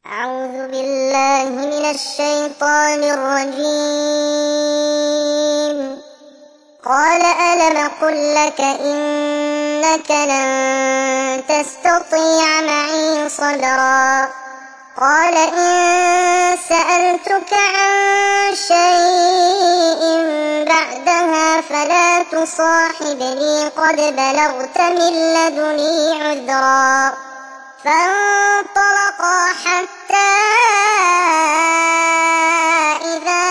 أعوذ بالله من الشيطان الرجيم. قال ألم قل لك إنك لن تستطيع معي صبرا. قال إن سألتك عن شيء بعدها فلا تصاحبني قد بلغت من لدني عذرا. فانطلقا حتى إذا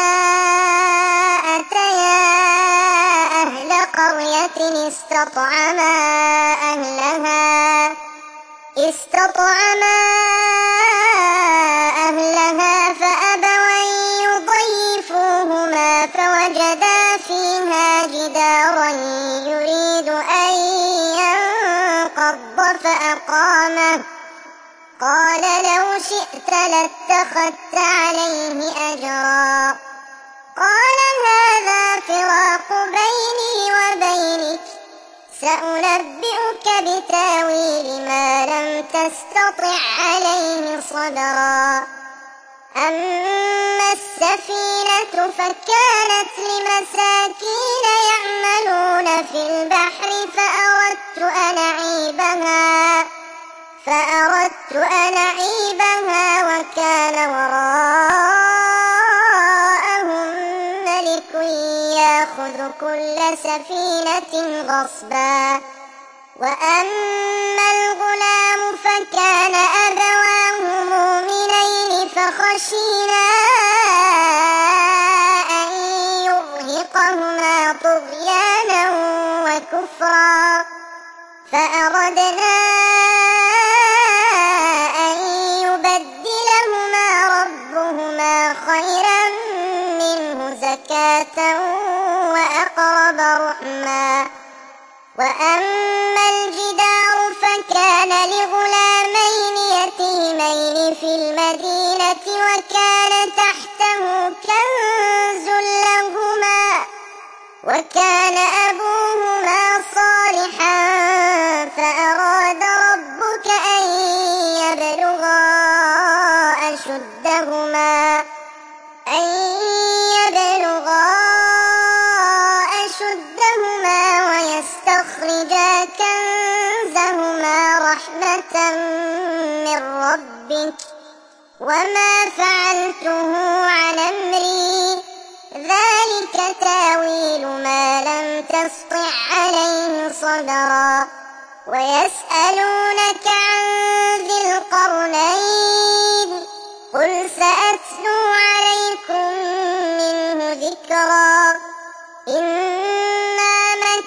أتيا أهل قرية استطعما أهلها فأبوا أن يضيفوهما فوجدا فيها جدارا يريد أن ينقض فأقامه. قال لو شئت لاتخذت عليه أجرا. قال هذا فراق بيني وبينك سأنبئك بتاويل ما لم تستطع عليه صبرا. أما السفينة فكانت لمساكين يعملون في البحر فأردت أن أعيبها وكان وراءهم ملك يأخذ كل سفينة غصبا. وأما الغلام فكان أبواه مؤمنين فخشينا أن يرهقهما طغيانا وكفرا فأردنا أن يبدلهما ربهما خيرا منه زكاة وأقرب رحما. وأما الجدار فكان لغلامين يتيمين في المدينة وكان تحته كنز لهما وكان أبوهما صالحا فأراد ربك أن يبلغا أشدهما ويستخرجا كنزهما رحمة من ربك وما فعلته عن أمري ذلك تاويل ما لم تسطع عليه صبرا. ويسألونك عن ذي القرنين قل سأتلو عليكم منه ذكرا. إنا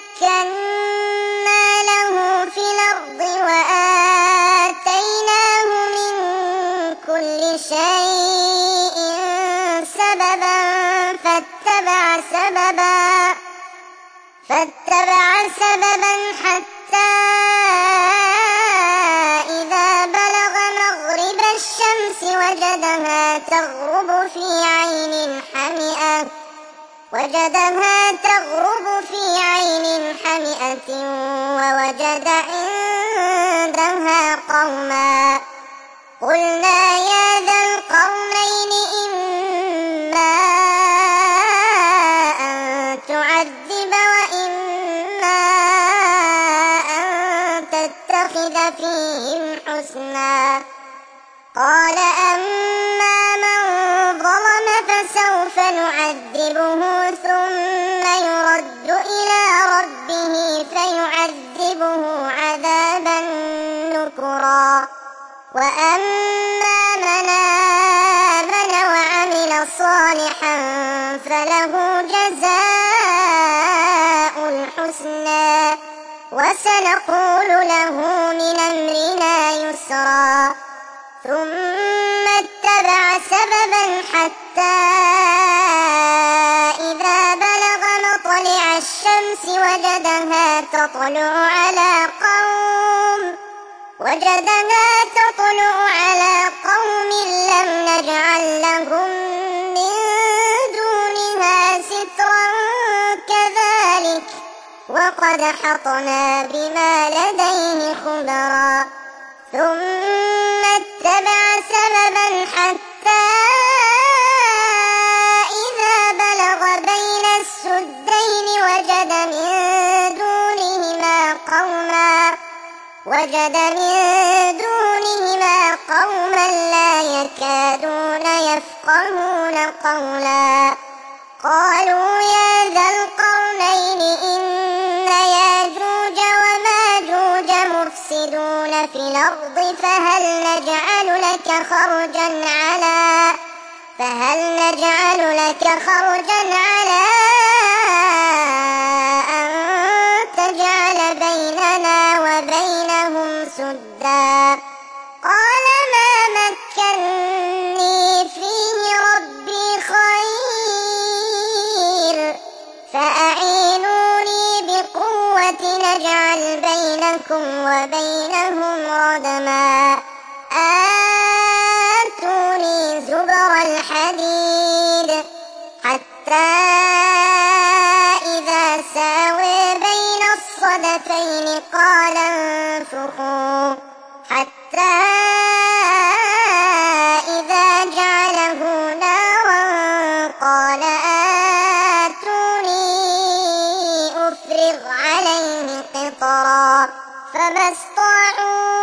مكنا له في الأرض وآتيناه من كل شيء سببا فاتبع سببا حتى إذا بلغ مغرب الشمس وجدها تغرب في عين حمئة ووجد عندها قوما. قلنا يا ذا القرنين إما أن تعذب وإما أن تتخذ فيهم حسنا. قال أما من ظلم فسوف نعذبه ثم يرد إلى ربه فيعذبه عذابا نكرا. وأما من آمن وعمل صالحا فله جزاء الحسنى وسنقول له من أمرنا يسرا. ثم اتبع سببا حتى إذا بلغ مطلع الشمس وجدها تطلع على قوم لم نجعل لهم من دونها سترا كذلك وقد حطنا بما لديه خبرا. ثم اتبع سببا ووجد من دونهما قوما لا يكادون يفقهون قولا قالوا يا ذا القرنين إن ياجوج وماجوج مفسدون في الأرض فهل نجعل لك خرجا على أن تجعل بيننا وبينهم سدا قال ما مكني فيه ربي خير فأعينوني بقوة نجعل بينكم وبينهم ردما آتوني زبر الحديد حتى إذا ساوي بين الصدفين قال انفخوا حتى إذا جعله نارا قال آتوني أفرغ عليه قطرا فما استطاعوا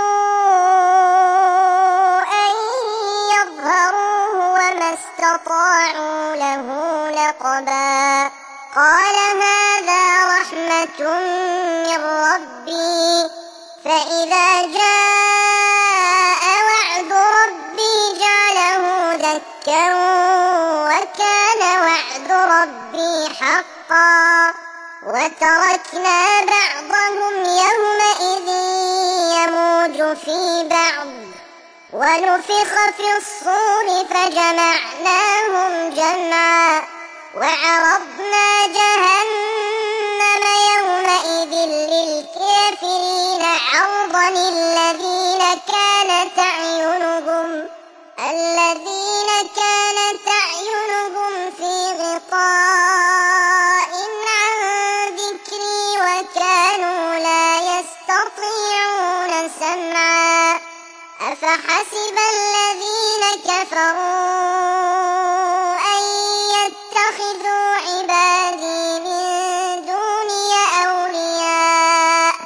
أن يظهروه وما استطاعوا له نقبا قال هذا رحمة من ربي فإذا جاء وعد ربي جعله دكا وكان وعد ربي حقا وتركنا بعضهم يومئذ يموج في بعض ونفخ في الصور فجمعناهم جمعا وعرضنا جهنم يومئذ للكافرين عرضا الذين كانت أعينهم في غطاء عن ذكري وكانوا لا يستطيعون سمعا أفحسب الذين كفروا أن يتخذوا عبادي من دوني أولياء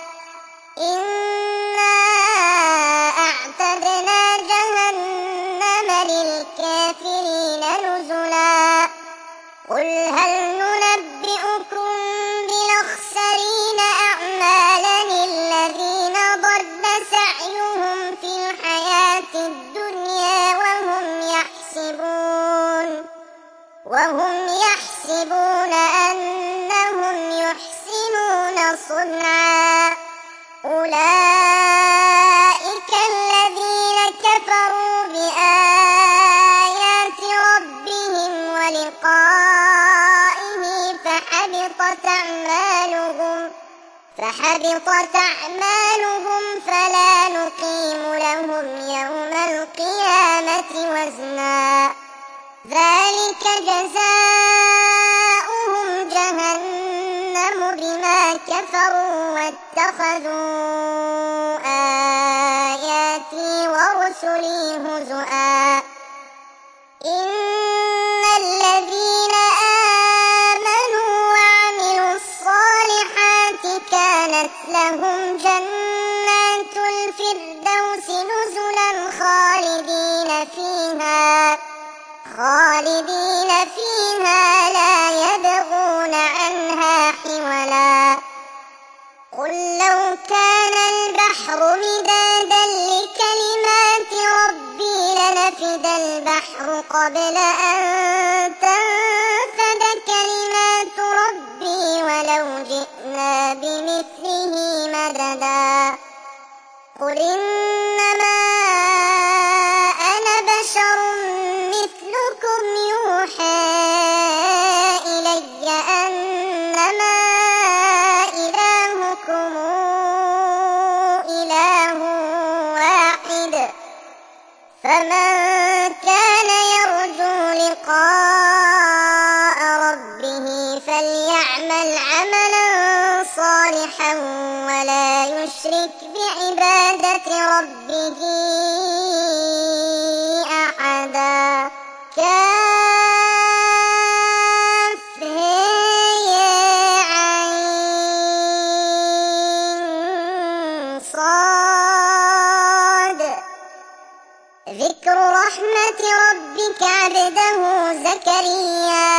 إنا أعتدنا جهنم للكافرين نزلا قل هل ننبئكم بالأخسرين أعمالا الذين ضل سعيهم في الحياة الدنيا وهم يحسبون أنهم يحسنون صنعا أولئك الذين كفروا بآيات ربهم ولقائه فحبطت أعمالهم فلا نقيم لهم يوم القيامة وزنا ذلك جزاؤهم جهنم بما كفروا واتخذوا آياتي ورسلي هزؤا إن الذين آمنوا وعملوا الصالحات كانت لهم جنات الفردوس نزلا خالدين فيها لا يبغون عنها حولا قل لو كان البحر مدادا لكلمات ربي لنفد البحر قبل أن تنفد كلمات ربي ولو جئنا بمثله مددا قل إنما أنا بشر مثلكم يوحى إلي أنما إلهكم إله واحد فمن كان يرجو لقاء ربه فليعمل عملا صالحا ولا يشرك بعبادة ربه أحدا صاد ذكر رحمة ربك عبده زكريا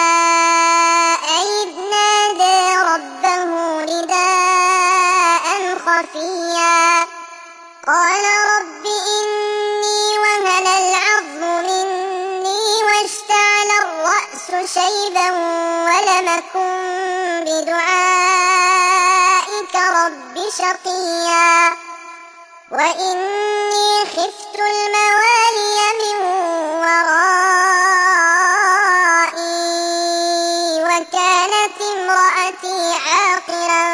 إذ نادى ربه نداء خفيا قال رب إني وهن العظم مني واشتعل الرأس شيبا ولم أكن بدعائك رب شقيا وإني خفت الموالي من ورائي وكانت امرأتي عاقرا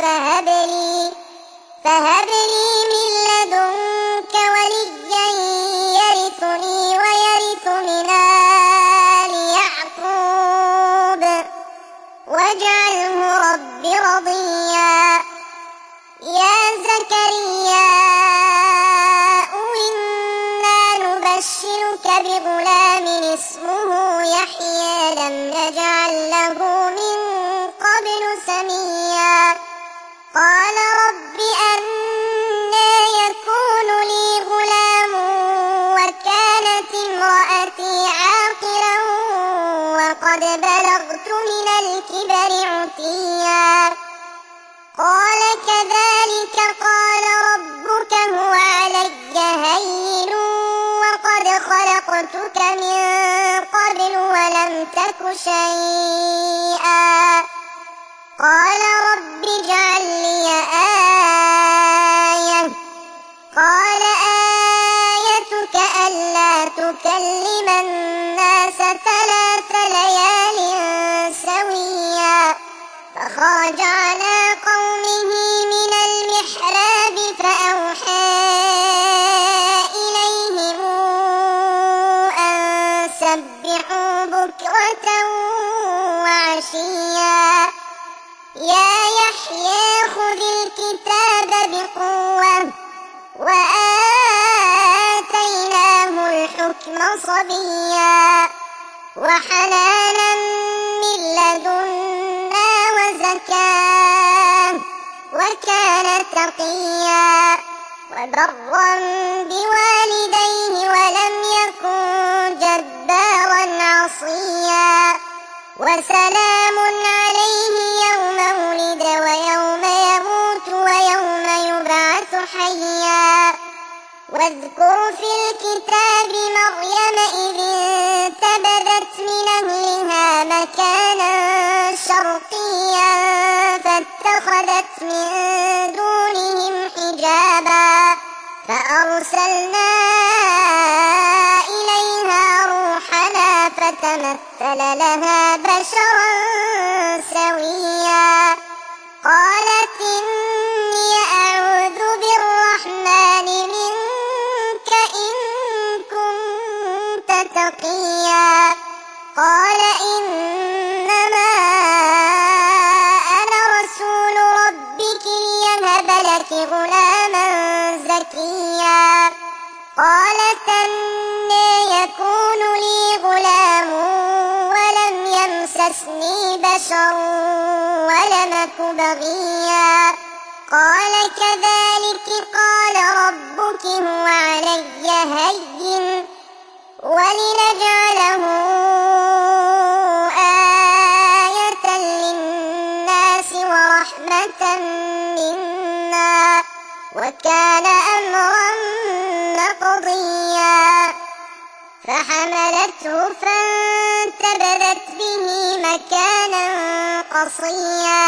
فهب لي من لدنك وليا يرثني ويرث من آل يعقوب واجعله رب رضيا يا زكريا إنا نبشرك بغلام اسمه يحيى لم نجعل له من قبل سميا قال رب أنى يكون لي غلام وكانت امرأتي عاقرا وقد بلغت من الكبر عتيا قال كذلك قال ربك هو علي هين وقد خلقتك من قبل ولم تك شيئا قال رب اجعل لي آية قال آيتك ألا تكلم الناس 3 ليال سويا فخرج على قومه من المحراب فأوحى إليهم أن سبحوا بكرة وعشيا يا يحيى خذ الكتاب بقوة وآتيناه الحكم صبيا وحنانا من لدنا وزكاة وكان تقيا وبرا بوالديه ولم يكن جبارا عصيا وسلام عليه يوم ولد ويوم يموت ويوم يبعث حيا واذكر في الكتاب مريم إذ انتبذت من أهلها مكانا شرقيا فاتخذت من دونهم حجابا فأرسلنا إليها روحنا فتمثل لها بشرا سويا قالت إني أعوذ بالرحمن منك إن كنت تقيا قال إنما أنا رسول ربك ليهب لك غلاما زكيا قالت أنى يكون لي غلام ولم يمسسني بشر ولم أك بغيا قال كذلك قال ربك هو علي هين ولنجعله آية للناس ورحمة منا وكان أمرا مقضيا فحملته فانتبذت به مكانا قصيا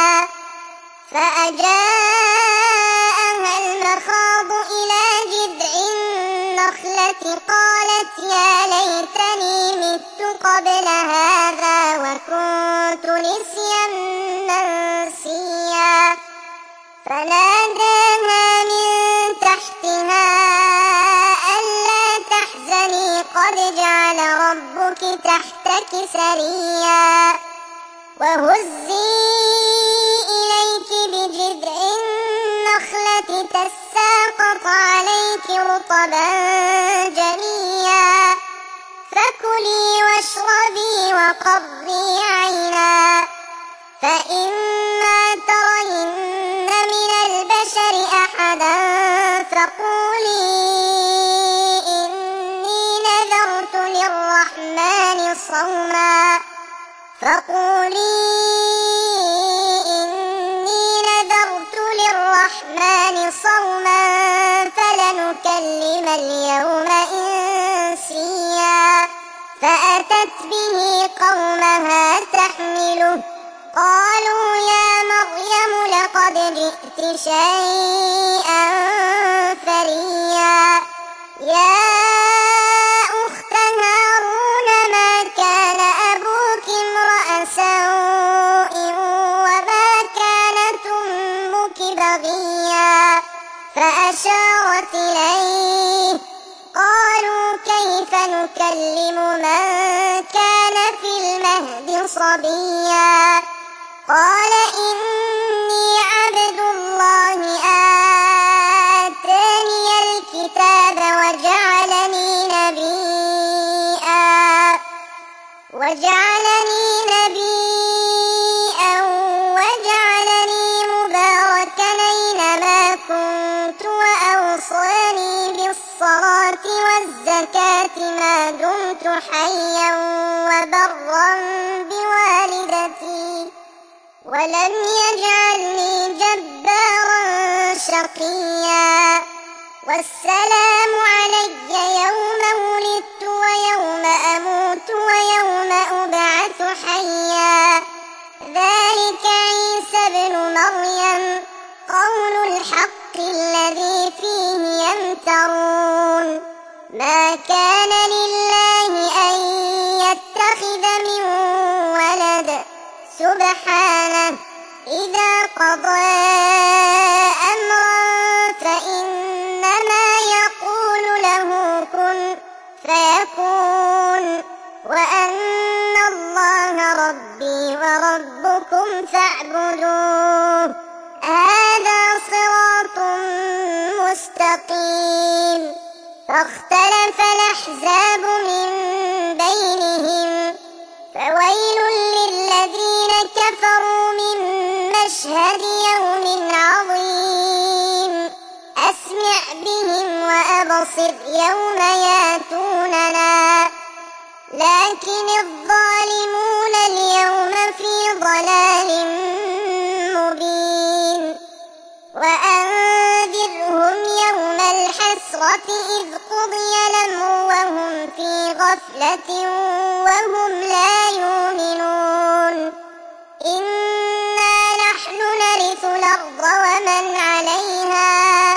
فأجاءها المخاض إلى جذع النخلة قالت يا ليتني مت قبل هذا وكنت نسيا منسيا فناداها من تحتها ألا تحزني قد جعل ربك تحتك سريا وهزي إليك بجذع النخلة تساقط عليك رطبا جنيا فكلي واشربي وقضي عينا فإما ترين من البشر أحدا فقولي صوما فقولي إني نذرت للرحمن صوما فلنكلم اليوم إنسيا فأتت به قومها تحمله قالوا يا مريم لقد جئت شيئا فريا يا أخت هارون ما كان أبوك امرأ سوء وما كانت أمك بغيا فأشارت إليه قالوا كيف نكلم من كان في المهد صبيا قال إني عبد الله آتاني الكتاب وجعلني نبيا وجعلني مباركا أينما كنت وأوصاني بالصلاة والزكاة ما دمت حيا وبرا بوالدتي ولم يجعلني جبارا شقيا والسلام علي يوم ولدت ويوم أموت ويوم أبعث حيا ذلك عيسى ابن مريم قول الحق الذي فيه يمترون ما كان لله أن يتخذ من ولد سبحانه إذا قضى أمرا فإنما يقول له كن فيكون وأن الله ربي وربكم فاعبدوه هذا صراط مستقيم فاختلف الأحزاب من بينهم فويل للذين كفروا من مشهد يوم عظيم أسمع بهم وأبصر يوم ياتوننا لكن الظالمون اليوم في ضلال مبين وأنذرهم يوم الحسرة إذ قضي الأمر وهم في غفلة وهم لا يؤمنون إنا نحن نرث الأرض ومن عليها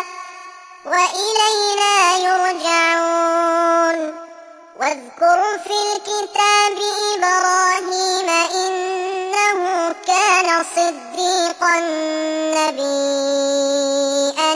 وإلينا يرجعون واذكر في الكتاب إبراهيم إنه كان صديقا نبيا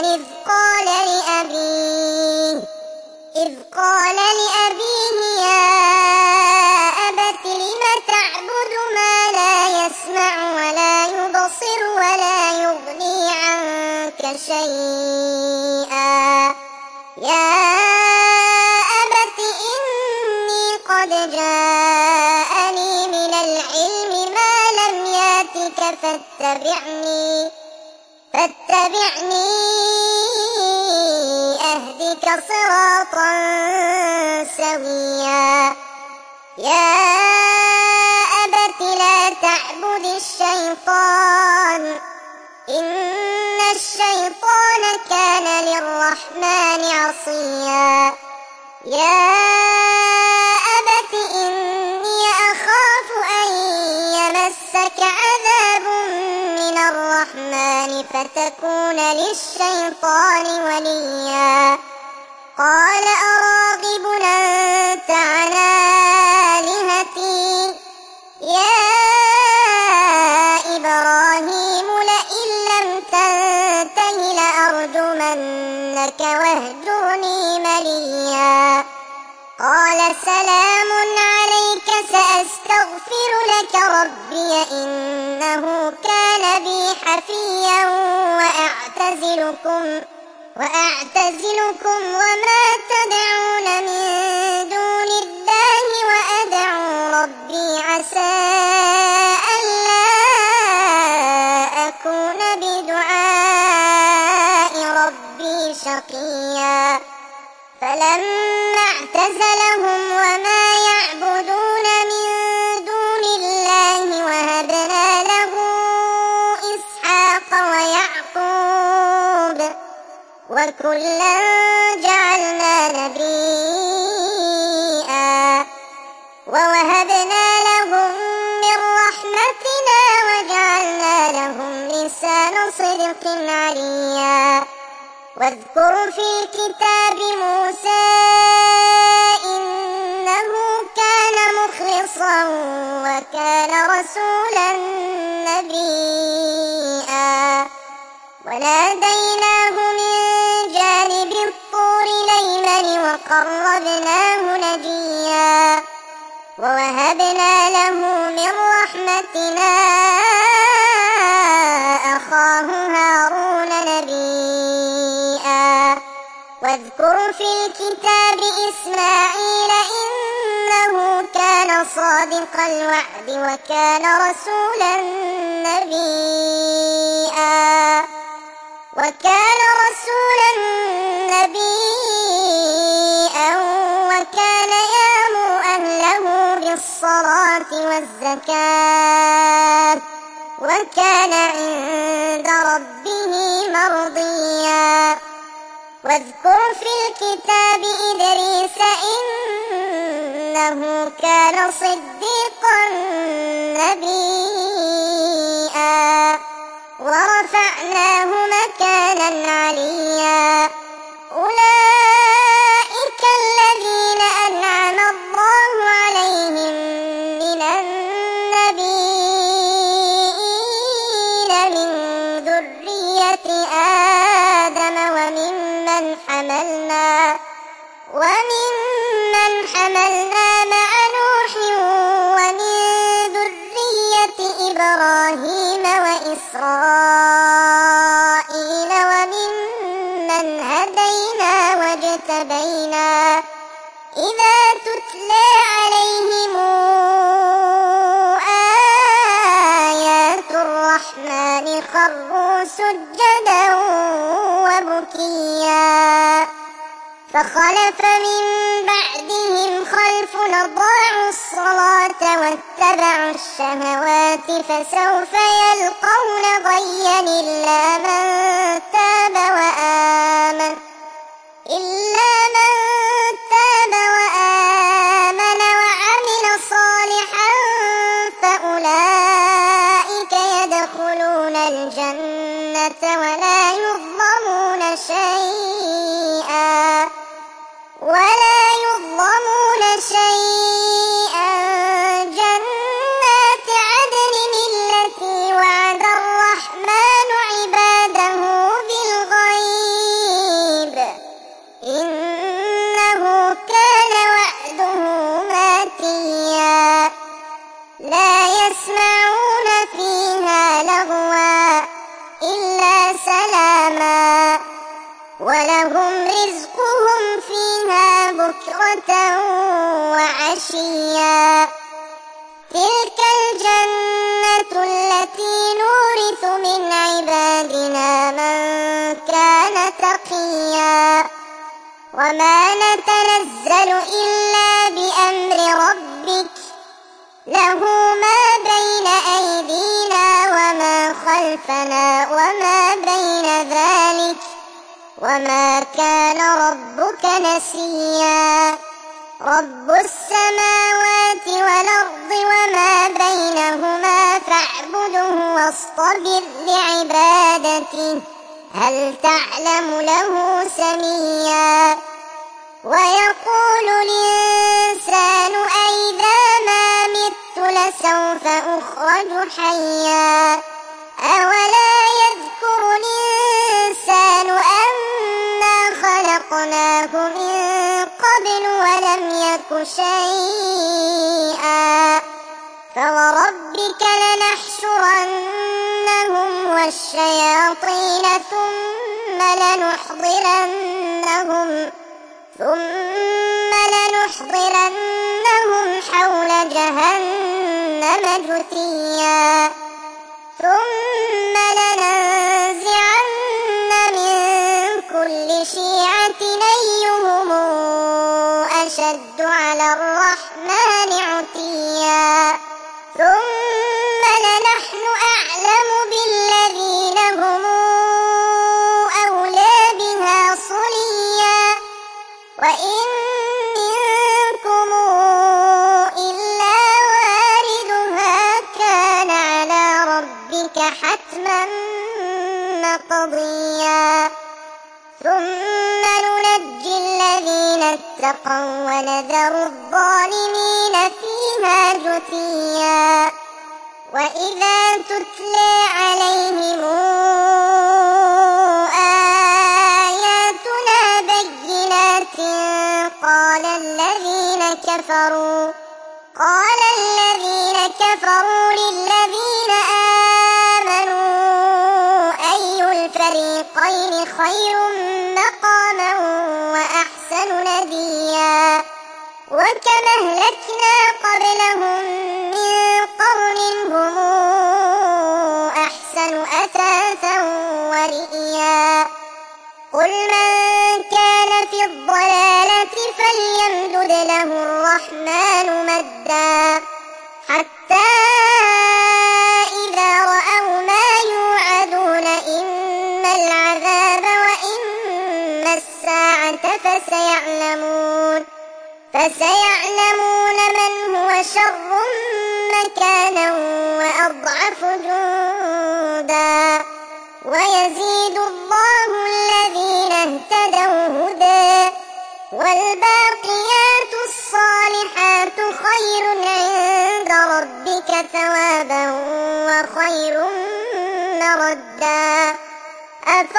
إذ قال لأبيه يا أبت لم تعبد ما لا يسمع ولا يبصر ولا يغني عنك شيئا يا أبت إني قد جاءني من العلم ما لم ياتك فاتبعني أهدك صراطا سويا يا أبت لا تعبد الشيطان إن الشيطان كان للرحمن عصيا يا أبت إني أخاف أن يمسك عذاب من الرحمن فتكون للشيطان وليا قال أراغب أنت عن آلهتي يا إبراهيم لئن لم تنته لأرجمنك واهجرني مليا قال سلام عليك سأستغفر لك ربي إنه كان بي حفيا وأعتزلكم وما تدعون من دون الله وأدعو ربي عسى ألا أكون بدعاء ربي شقيا فلما اعتزلهم وما يعبدون من وكلا جعلنا نبيا ووهبنا لهم من رحمتنا وجعلنا لهم لسان صدق عليا واذكر في الكتاب موسى إنه كان مخلصا وكان رسولا نبيا وناديناه من جانب الطور الأيمن وقربناه نجيا ووهبنا له من رحمتنا أخاه هارون نبيا واذكر في الكتاب إسماعيل إنه كان صادق الوعد وكان رسولا نبيا وكان يأمر أهله بالصلاة والزكاة وكان عند ربه مرضيا واذكر في الكتاب إدريس إنه كان صديقا نبيا ورفعناه مكانا عليا أولئك الذين أنعم الله عليهم من النبيين من ذرية آدم وممن حملنا مع نوح ومن ذرية إبراهيم وإسرائيل وممن هدينا واجتبينا إذا تتلى عليهم آيات الرحمن خروا سجدا وبكيا فخلف من بعدهم خلف أضاعوا الصلاة واتبعوا الشهوات فسوف يلقون غيا إلا من تاب وآمن وعمل صالحا فأولئك يدخلون الجنة ولا يظلمون شيئا جنات عدن التي وعد الرحمن عباده بالغيب إنه كان وعده ماتيا لا يسمعون فيها لغوا إلا سلاما ولهم رزقهم فيها بكرة وعشيا تلك الجنة التي نورث من عبادنا من كان تقيا وما نتنزل إلا بأمر ربك له ما بين أيدينا وما خلفنا وما بين ذلك وما كان ربك نسيا رب السماوات والأرض وما بينهما فاعبده واصطبر لعبادته هل تعلم له سميا ويقول الإنسان أئذا ما مت لسوف أخرج حيا أولا يذكر الإنسان أنا خلقناه من قبل ولم يك شيئا فوربك لنحشرنهم والشياطين ثم لنحضرنهم حول جهنم جثيا ثم لننزعن من كل شيعة أيهم أشد على الرحمن عتيا ثم لنحن أعلم بالذين هم أولى بها وإن منكم إلا واردها كان على ربك حتما مقضيا ثم ننجي الذين اتقوا ونذر الظالمين فيها جثيا وإذا تتلى عليهم آياتنا بينات قال الذين كفروا للذين آمنوا أي الفريقين خير مقاما وأحسن نديا وكم أهلكنا قبلهم من قرن هم أحسن أثاثا ورئيا قل من كان في الضلالة فليمدد له الرحمن مدا حتى إذا رأوا ما يوعدون إما العذاب وإما الساعة فسيعلمون من هو شر مكانا وأضعف جندا ويزيد الله الذين اهتدوا هدى والباقيات الصالحات خير عند ربك ثوابا وخير مردا أفرأيت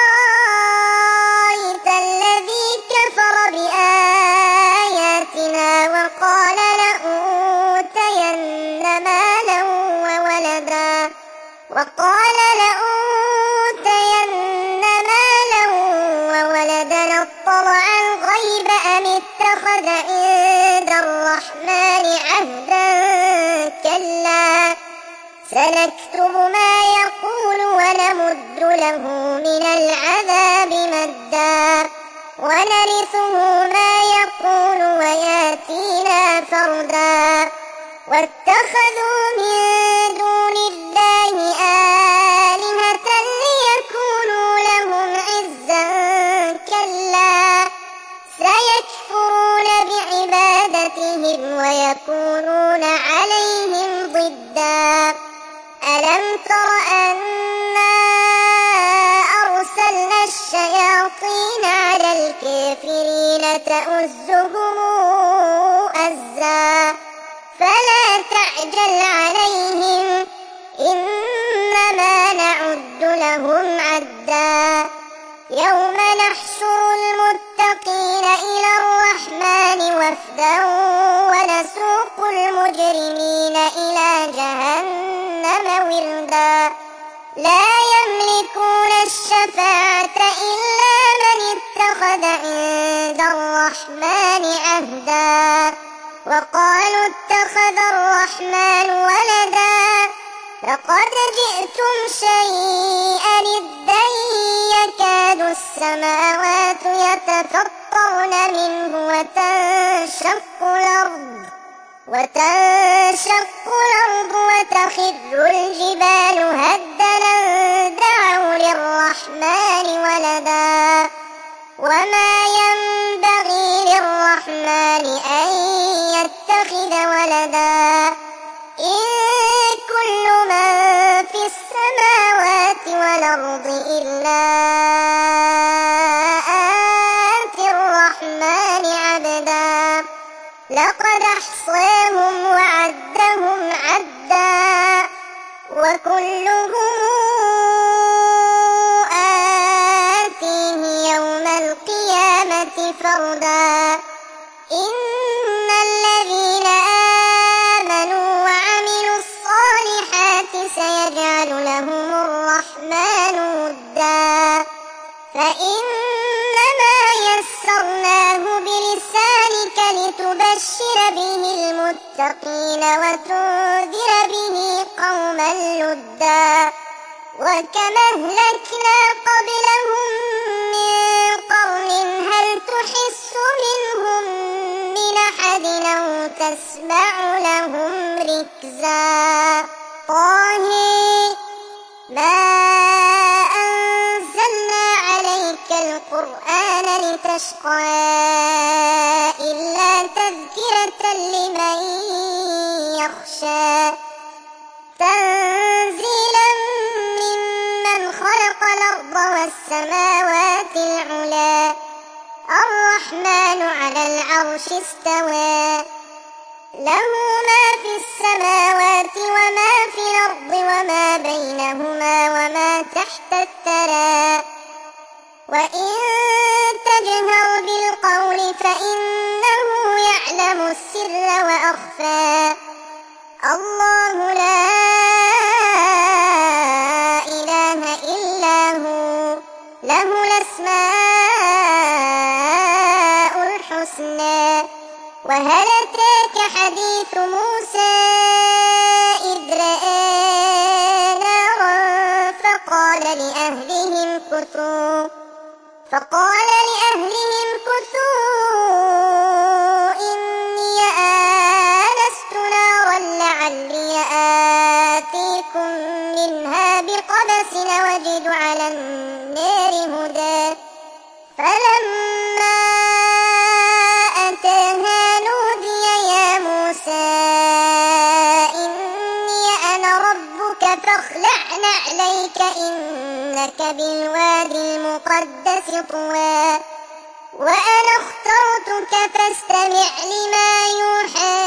الذي كفر بآياتنا وقال لأوتين مالا وولدا اطلع الغيب أم اتخذ عند الرحمن عهدا كلا سنكتب ما يقول ونمد له من العذاب مدا ونرثه ما يقول وياتينا فردا واتخذوا من دون الله آلهة ليكونوا لهم عزا كلا سيكفرون بعبادتهم ويكونون عليهم ضدا ألم تر أنا أرسلنا الشياطين على الكافرين تؤزهم أزا فلا تعجل عليهم إنما نعد لهم عدا يوم نحشر المتقين إلى الرحمن وفدا ونسوق المجرمين إلى جهنم وردا لا يملكون الشفاعة إلا من اتخذ عند الرحمن عهدا وقالوا اتخذ الرحمن ولدا لقد جئتم شيئا إدا يكاد السماوات يتفطرن منه وتنشق الأرض وتخر الجبال هدا دعوا للرحمن ولدا وما ينبغي للرحمن أن يتخذ ولدا إن كل من في السماوات والأرض إلا آتي الرحمن عبدا لقد أحصاهم وعدهم عدا وكلهم آتيه يوم القيامة فردا إن الذين آمنوا وعملوا الصالحات سيجعل لهم الرحمن ودا فإنما يسرناه بلسانك لتبشر به المتقين وتنذر به قوما لدا وكما أهلكنا قبلهم من قرن هل تحس منهم من أحد أو تسمع لهم ركزا طه ما أنزلنا عليك القرآن لتشقى إلا تذكرة لمن يخشى تنزيلا ممن خلق الأرض والسماوات العلى الرحمن على العرش استوى له ما في السماوات وما في الأرض وما بينهما وما تحت الثرى وإن تجهر بالقول فإنه يعلم السر وأخفى الله لا إله إلا هو له الأسماء الحسنى وهل أتاك حديث موسى إذ رأى نارا فقال لأهلهم كثوا إني آنست نارا لعلي آتيكم منها بقبس وجد على النار هدى فلما أتاها نودي يا موسى إني أنا ربك فاخلع نعليك إنك بالوادي المقدس طوى وأنا اخترتك فاستمع لما يوحى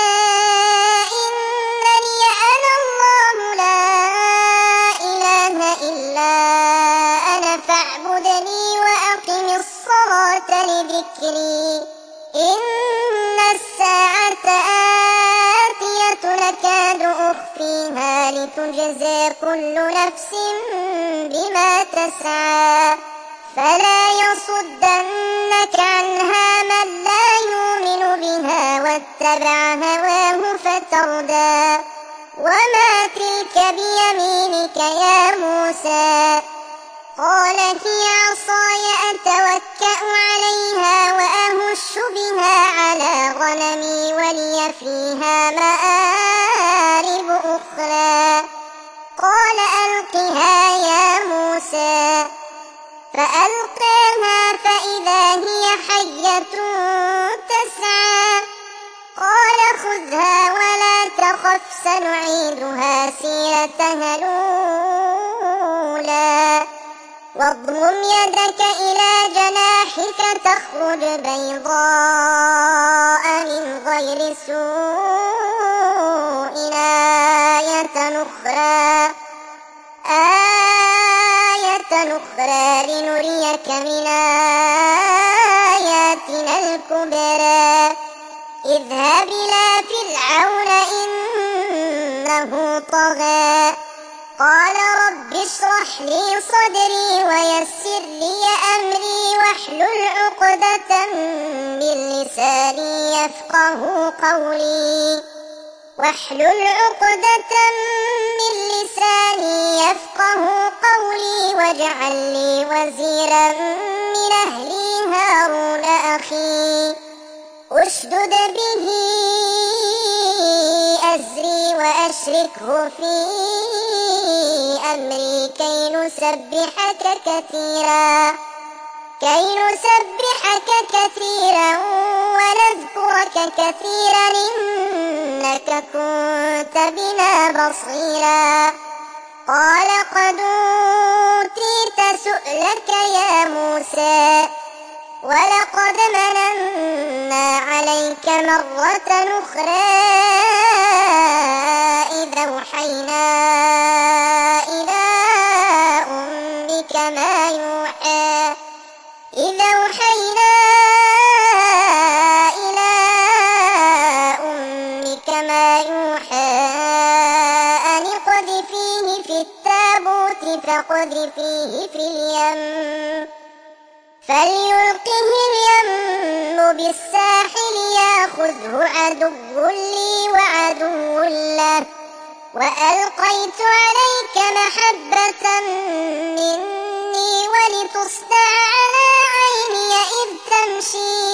إنني أنا الله لا إله إلا أنا فاعبدني وأقم الصلاة لذكري إن الساعة آتية نكاد أخفيها لتجزى كل نفس بما تسعى فلا يصدنك عنها من لا يؤمن بها واتبع هواه فتردى وما تلك بيمينك يا موسى قال هي عصاي أتوكأ عليها وأهش بها على غنمي ولي فيها مآرب أخرى قال ألقها يا موسى فألقاها فإذا هي حية تسعى قال خذها ولا تخف سنعيدها سيرتها الأولى واضمم يدك إلى جناحك تخرج بيضاء من غير سوء آية أخرى لنريك من آياتنا الكبرى اذهب إلى فرعون إنه طغى قال رب اشرح لي صدري ويسر لي أمري واحلل عقدة من لساني يفقه قولي واجعل لي وزيرا من أهلي هارون أخي أشدد به أزري وأشركه في أمري كي نسبحك كثيرا ونذكرك كثيرا إنك كنت بنا بصيرا قال قد أوتيت سؤلك يا موسى ولقد مننا عليك مرة أخرى إذا أوحينا إلى أمك ما يوحى أن اقذفيه في التابوت فاقذفيه في اليم فليلقه اليم بالساحل ياخذه عدو لي وعدو له وألقيت عليك محبة مني ولتصنع على عيني إذ تمشي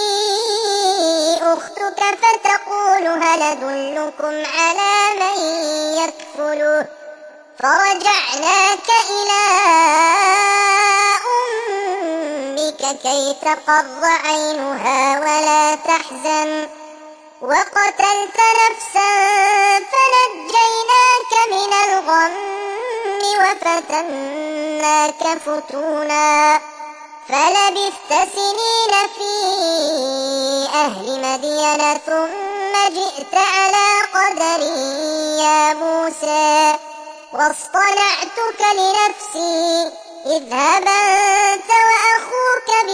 أختك فتقول هل أدلكم على من يكفله فرجعناك إلى أمك كي تقر عينها ولا تحزن وقتلت نفسا فنجيناك من الغم وفتناك فتونا فلبثت سنين في أهل مدين ثم جئت على قدر يا موسى واصطنعتك لنفسي اذهب أنت وأخوك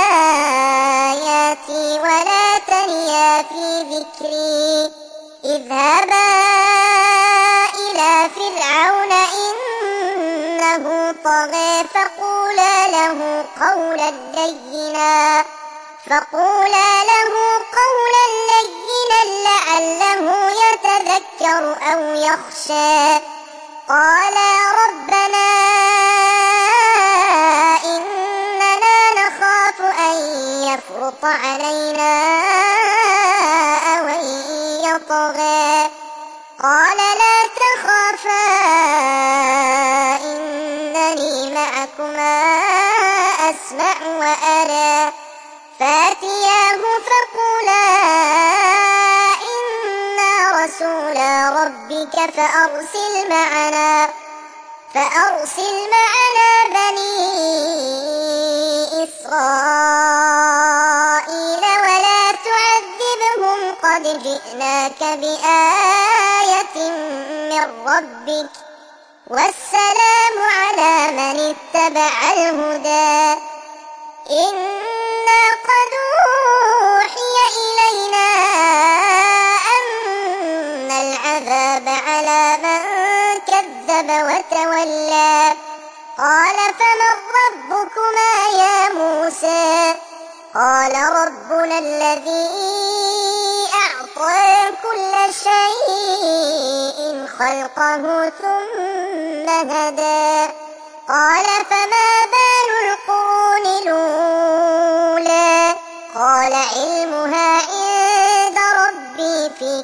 بآياتي ولا تنيا في ذكري اذهبا إلى فرعون إنه طغى فقولا له قولا لينا لعله يتذكر أو يخشى قالا ربنا إننا نخاف أن يفرط علينا أو أن يطغى قال لا تخافا إنني معكما أسمع وأرى فأتياه فقولا إنا رسولا ربك فأرسل معنا بني إسرائيل ولا تعذبهم قد جئناك بآية من ربك والسلام على من اتبع الهدى إنا قد أوحي إلينا أن العذاب على من كذب وتولى قال فمن ربكما يا موسى قال ربنا الذي أعطى كل شيء خلقه ثم هدى قال فما بال القرون الأولى قال علمها عند ربي في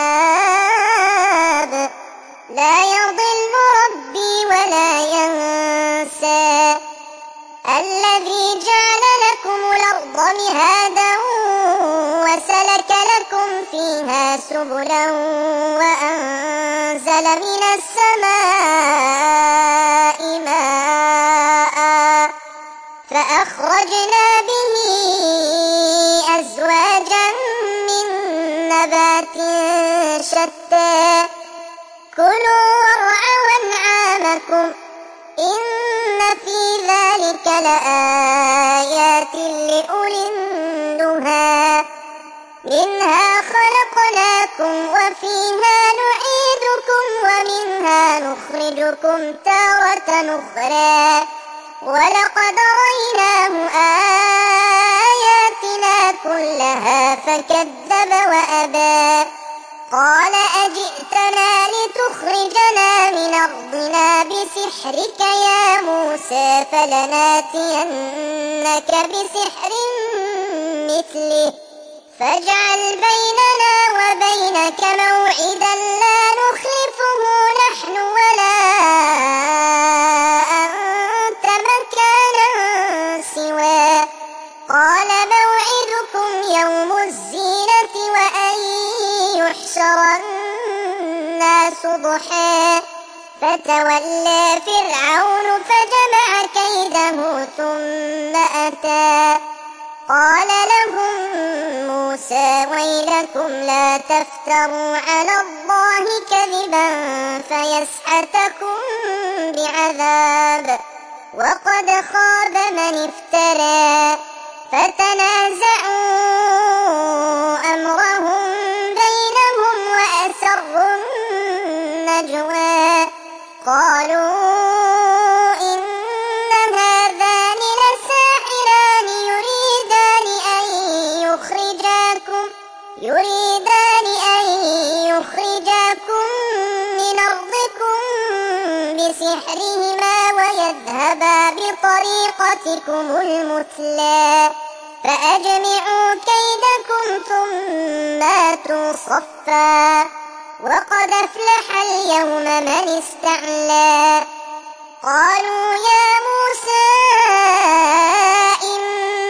كتاب لا يضل ربي ولا ينسى الذي جعل لكم الأرض مهادا وسلك لكم فيها سبلا وأنزل من السماء ماء فأخرجنا به أزواجا من نبات شتى كلوا وارعوا أنعامكم إن في ذلك لآيات لأولي النهى منها خلقناكم وفيها نعيدكم ومنها نخرجكم تارة أخرى ولقد رأيناه آياتنا كلها فكذب وأبى قال أجئتنا لتخرجنا من أرضنا بسحرك يا موسى فلناتينك بسحر مثله فاجعل بيننا وبينك موعدا لا نخلفه نحن ولا أنت مكانا سواه قال موعدكم يوم الزينة وأن يحشر الناس ضحى فتولى فرعون فجمع كيده ثم أتى قال لهم موسى ويلكم لا تفتروا على الله كذبا فيسحتكم بعذاب وقد خاب من افترى فتنازعوا أمرهم بينهم وأسروا النجوى قالوا إن هذان لساحران يريدان أن يخرجاكم من أرضكم بسحرهما ويذهبا بطريقتكم المثلى فأجمعوا كيدكم ثم أتوا صفا وقد أفلح اليوم من استعلى قالوا يا موسى إن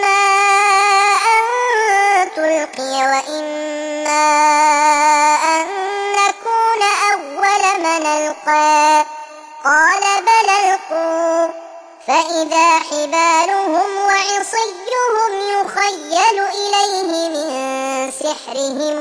وإما أن نكون أول من ألقى قال بل ألقوا فإذا حبالهم وعصيهم يخيل إليه من سحرهم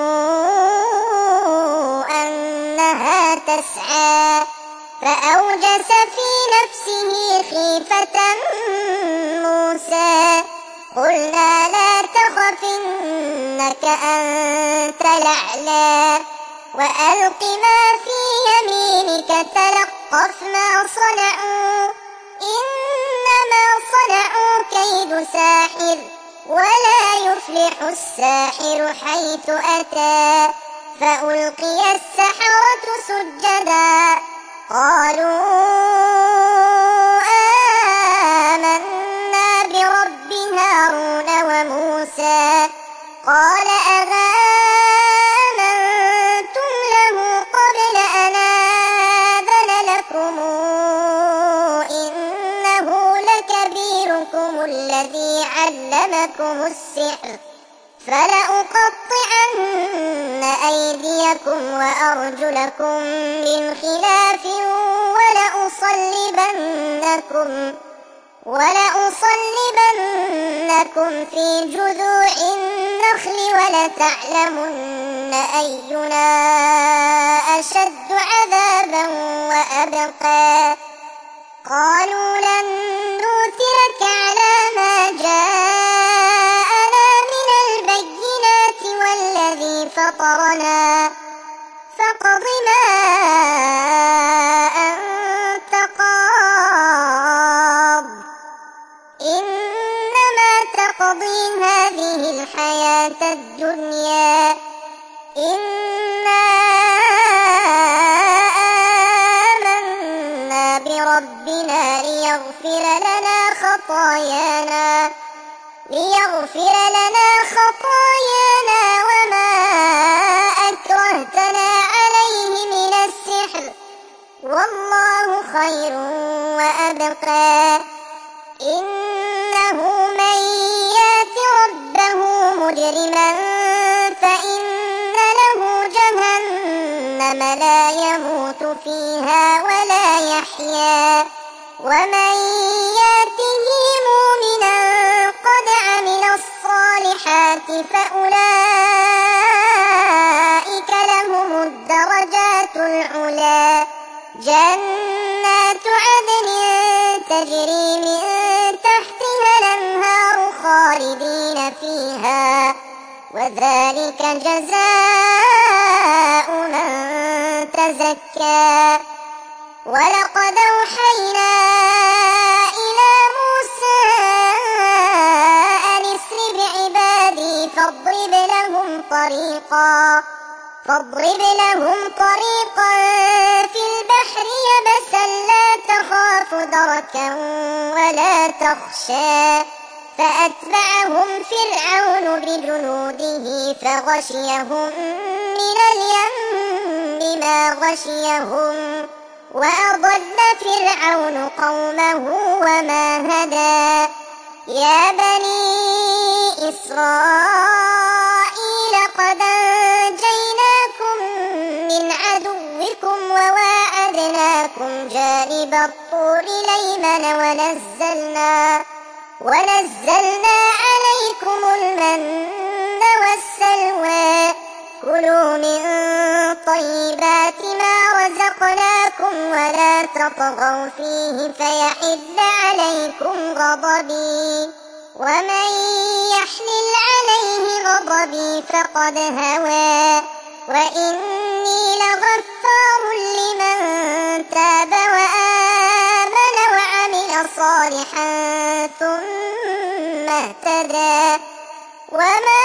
أنها تسعى فأوجس في نفسه خيفة موسى قلنا لا تخف إنك أنت الأعلى وألق ما في يمينك تلقف ما صنعوا إنما صنعوا كيد ساحر ولا يفلح الساحر حيث أتى فألقي السحرة سجدا قالوا آمنا برب هارون وموسى قال آمنتم له قبل أن آذن لكم إنه لكبيركم الذي علمكم السحر فلأقطعن أيديكم وأرجلكم من خلاف ولأصلبنكم في جذوع النخل ولتعلمن أينا أشد عذابا وأبقى قالوا لن نؤثرك على ما جاءنا من البينات والذي فطرنا فاقض ما أنت قاض إنما تقضي هذه الحياة الدنيا إنا آمنا بربنا ليغفر لنا خطايانا وما أكرهتنا عليه من السحر والله خير وأبقى إنه من يات ربه مجرما فإن له جهنم لا يموت فيها ولا يحيا ومن ياته مؤمنا قد عمل الصالحات فأولئك لهم الدرجات العلى جنات عدن تجري من تحتها الأنهار خالدين فيها وذلك جزاء من تزكى ولقد أوحينا إلى موسى أن اسر بعبادي فاضرب لهم طريقا في البحر يبسا لا تخاف دركا ولا تخشى فأتبعهم فرعون بجنوده فغشيهم من اليم ما غشيهم وأضل فرعون قومه وما هدى يا بني إسرائيل قد أنجيناكم من عدوكم وواعدناكم جانب الطور الأيمن ونزلنا عليكم المن والسلوى كلوا من طيبات ما رزقناكم ولا تطغوا فيه فيحل عليكم غضبي ومن يحلل عليه غضبي فقد هوى وإني لغفار لمن تاب وآمن وعمل صالحا ثم اهتدى وما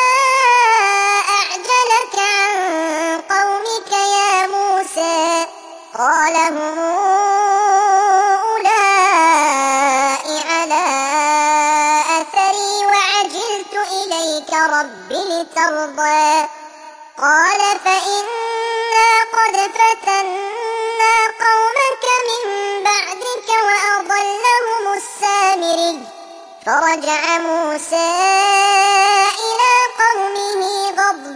أعجلك عن قومك يا موسى قال هم أولئك على أثري وعجلت إليك رب لترضى قال فإنا قد فتنا قومك من بعدك وأضلهم السامري فرجع موسى إلى قومه غضبان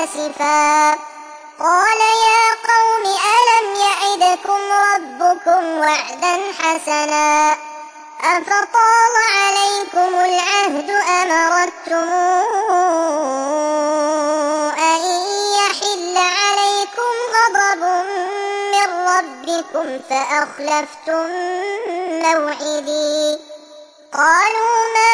آسفا قال يا قوم ألم يعدكم ربكم وعدا حسنا أفطال عليكم العهد أم أردتم أن يحل عليكم غضب من ربكم فأخلفتم موعدي قالوا ما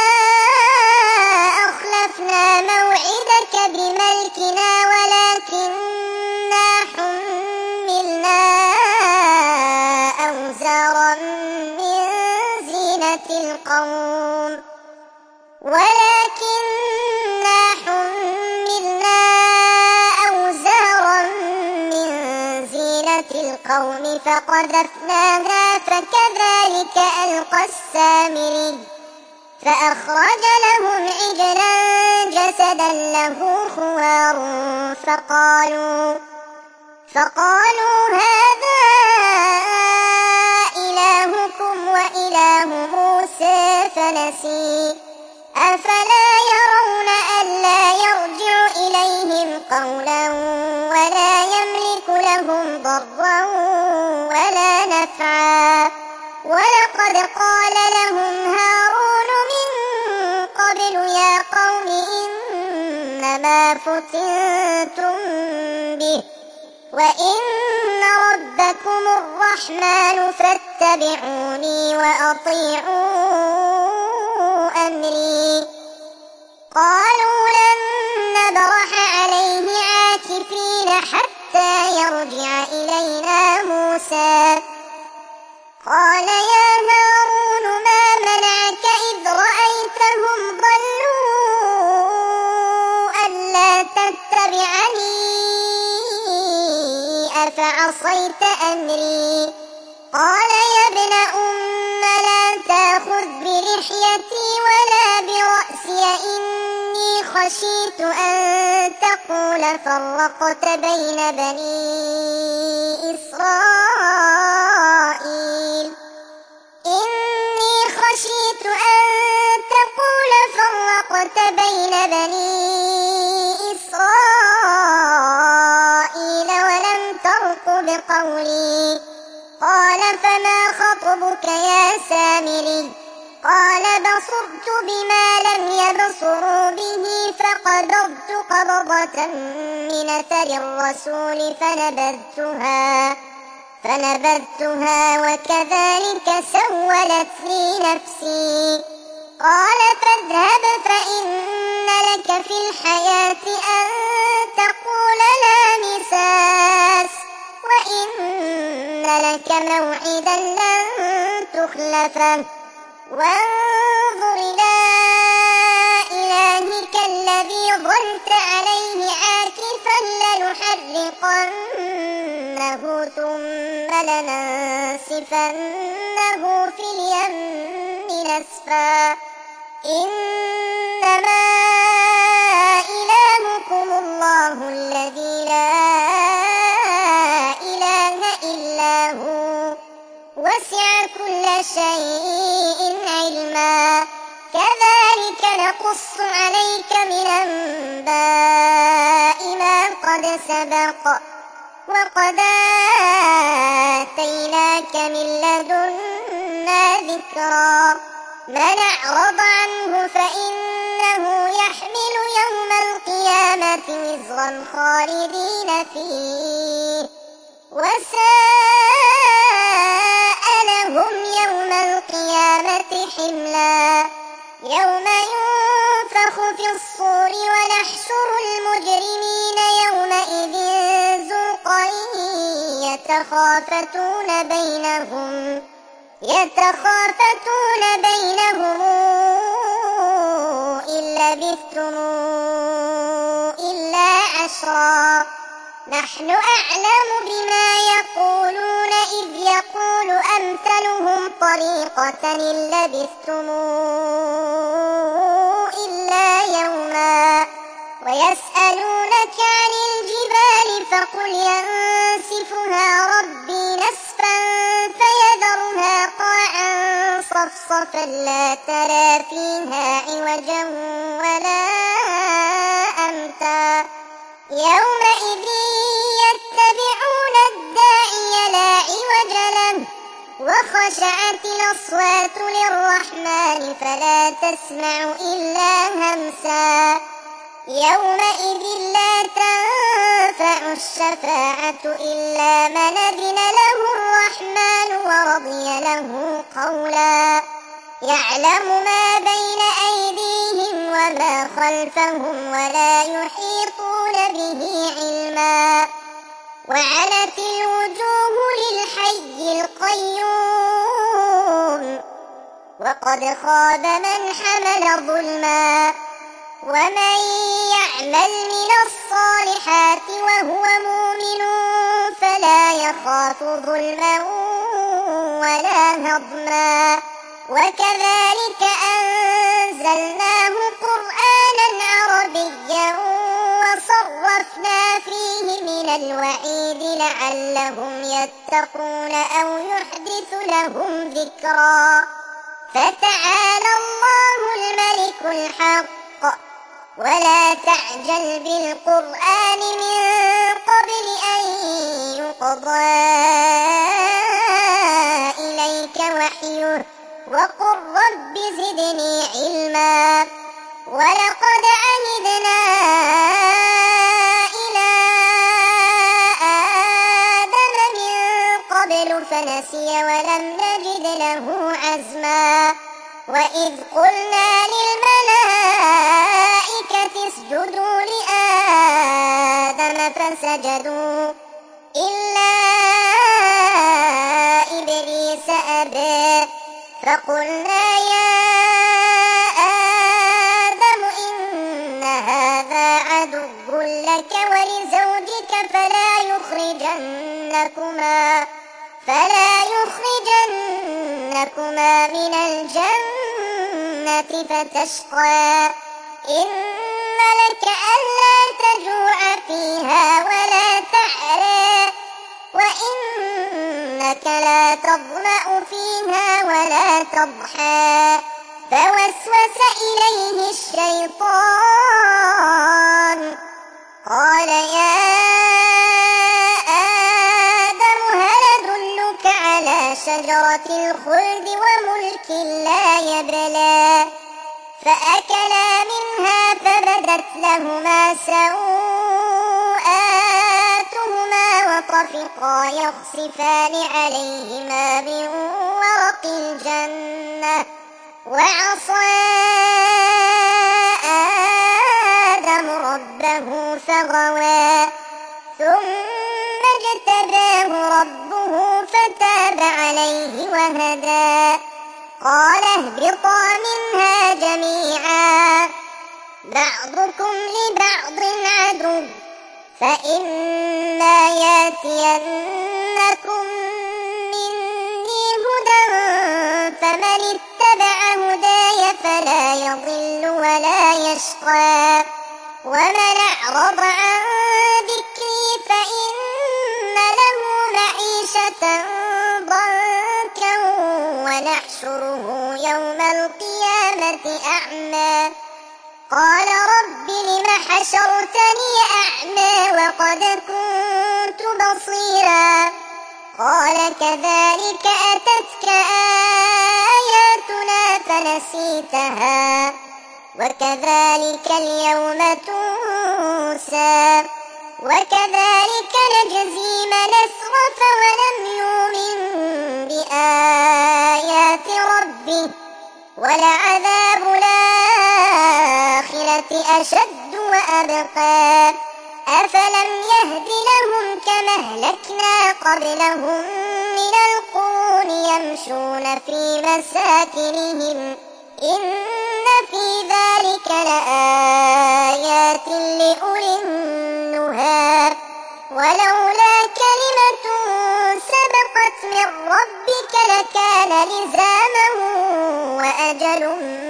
أخلفنا موعدك بملكنا ولكننا حملنا أوزارا من زينة القوم فقذفناها فكذلك ألقى السامري فأخرج لهم عجلا جسدا له خوار فقالوا هذا إلهكم وإله موسى فنسي أفلا يرون ألا يرجع إليهم قولا ولا يملك لهم ضرا ولا نفعا ولقد قال لهم هارون من قبل يا قوم إنما فتنتم به وإن ربكم الرحمن فاتبعوني وأطيعوا أمري قالوا لن نبرح عليه عاكفين حتى يرجع إلينا موسى قال يا هارون ما منعك إذ رأيتهم ضلوا ألا تتبعني أفعصيت أمري قال يا ابن أم لا تأخذ بلحيتي ولا برأسي إني خشيت أن تقول فرقت بين بني إسرائيل فرقت بين بني إسرائيل ولم ترقب قولي قال فما خطبك يا سامري قال بصرت بما لم يبصروا به فقبضت قبضة من أثر الرسول فنبذتها وكذلك سولت لي نفسي قال فاذهب فإن لك في الحياة أن تقول لا مساس وإن لك موعدا لن تخلفه وانظر إلى إلهك الذي ظلت عليه عاكفا لنحرقنه ثم لننسفنه في اليم نسفا إنما إلهكم الله الذي لا إله إلا هو وسع كل شيء علما كذلك نقص عليك من أنباء ما قد سبق وقد آتيناك من لدنا ذكرا من أعرض عنه فإنه يحمل يوم القيامة وزرا خالدين فيه وساء لهم يوم القيامة حملا يوم ينفخ في الصور ونحشر المجرمين يومئذ زرقا يتخافتون بينهم إن لبثتم إلا عشرا نحن أعلم بما يقولون إذ يقول أمثلهم طريقة إن لبثتم إلا يوما ويسألونك عن الجبال فقل ينسفها ربي نسفا فيذرها قاعا صفصفا لا ترى فيها عوجا ولا أمتا يومئذ يتبعون الداعي لا عوج له وخشعت الأصوات للرحمن فلا تسمع إلا همسا يومئذ لا تنفع الشفاعة إلا من أذن له الرحمن ورضي له قولا يعلم ما بين أيديهم وما خلفهم ولا يحيطون به علما وعنت الوجوه للحي القيوم وقد خاب من حمل ظلما ومن يعمل من الصالحات وهو مؤمن فلا يخاف ظلما ولا هضما وكذلك أنزلناه قرآنا عربيا وصرفنا فيه من الوعيد لعلهم يتقون أو يحدث لهم ذكرا فتعالى الله الملك الحق ولا تعجل بالقرآن من قبل أن يقضى إليك وحيه وقل رب زدني علما ولقد عهدنا إلى آدم من قبل فنسي ولم نجد له عزما وإذ قلنا للملائكة اسجدوا لآدم فسجدوا إلا إبليس أبى فقلنا يا آدم إن هذا عدو لك ولزوجك فلا يخرجنكما من الجنة فتشقى إن لك ألا تجوع فيها ولا تعرى وإنك لا تظمأ فيها ولا تضحى فوسوس إليه الشيطان قال يا آدم هل أدلك على شجرة الخلد وملك لا يبلى فأكلا منها فبدت لهما سوآتهما وطفقا يخصفان عليهما من ورق الجنة وعصى آدم ربه فغوى ثم اجتباه ربه فتاب عليه وهدى قال اهبطا منها جميعا بعضكم لبعض عدو فإما يأتينكم مني هدى فمن اتبع هداي فلا يضل ولا يشقى ومن أعرض عن ذكري فإن له معيشة ضنكا ونحشره يوم القيامة أعمى قال رب لم حشرتني أعمى وقد كنت بصيرا قال كذلك أتتك آياتنا فنسيتها وكذلك اليوم تنسى وكذلك نجزي من أسرف ولم يؤمن بآيات ربه ولعذاب الآخرة أشد وأبقى أفلم يهد لهم كما أهلكنا قبلهم من القرون يمشون في مساكنهم إن في ذلك لآيات لأولي النهى ولولا كلمة سبقت من ربك لكان لزاما وأجل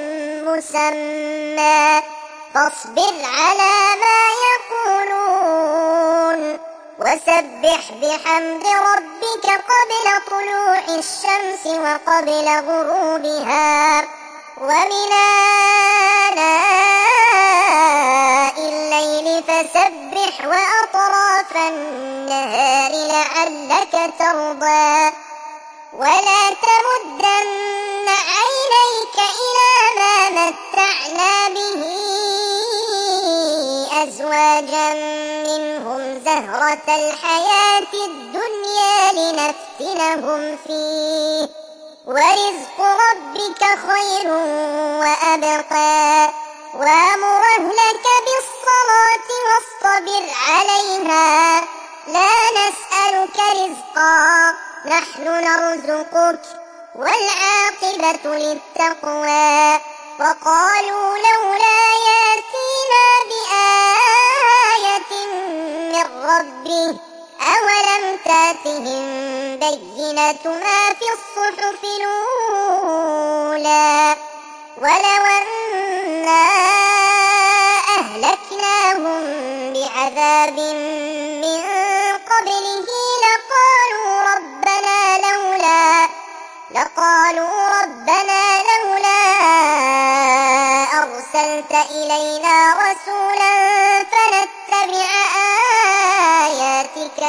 مسمى فاصبر على ما يقولون وسبح بحمد ربك قبل طلوع الشمس وقبل غروبها ومن آلاء الليل فسبح نحو أطراف النهار لعلك ترضى ولا تمدن عينيك إلى ما متعنا به أزواجا منهم زهرة الحياة الدنيا لنفتنهم فيه ورزق ربك خير وأبقى وأمر أهلك بالصلاة واصطبر عليها لا نسألك رزقا نحن نرزقك والعاقبة للتقوى وقالوا لولا يأتينا بآية من ربه أولم تأتهم بينة ما في الصحف الأولى ولو أنا أهلكناهم بعذاب من قبله لقالوا ربنا لولا أرسلت إلينا رسولا فنتبع آياتك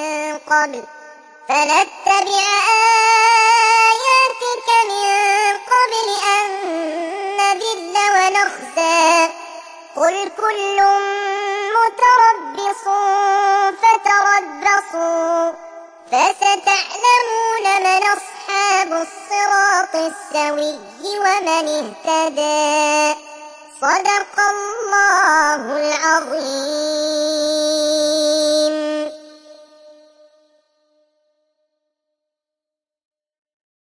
من قبل أن نذل ونخزى قل كل متربص فتربصوا فستعلمون من أصحاب الصراط السوي ومن اهتدى صدق الله العظيم.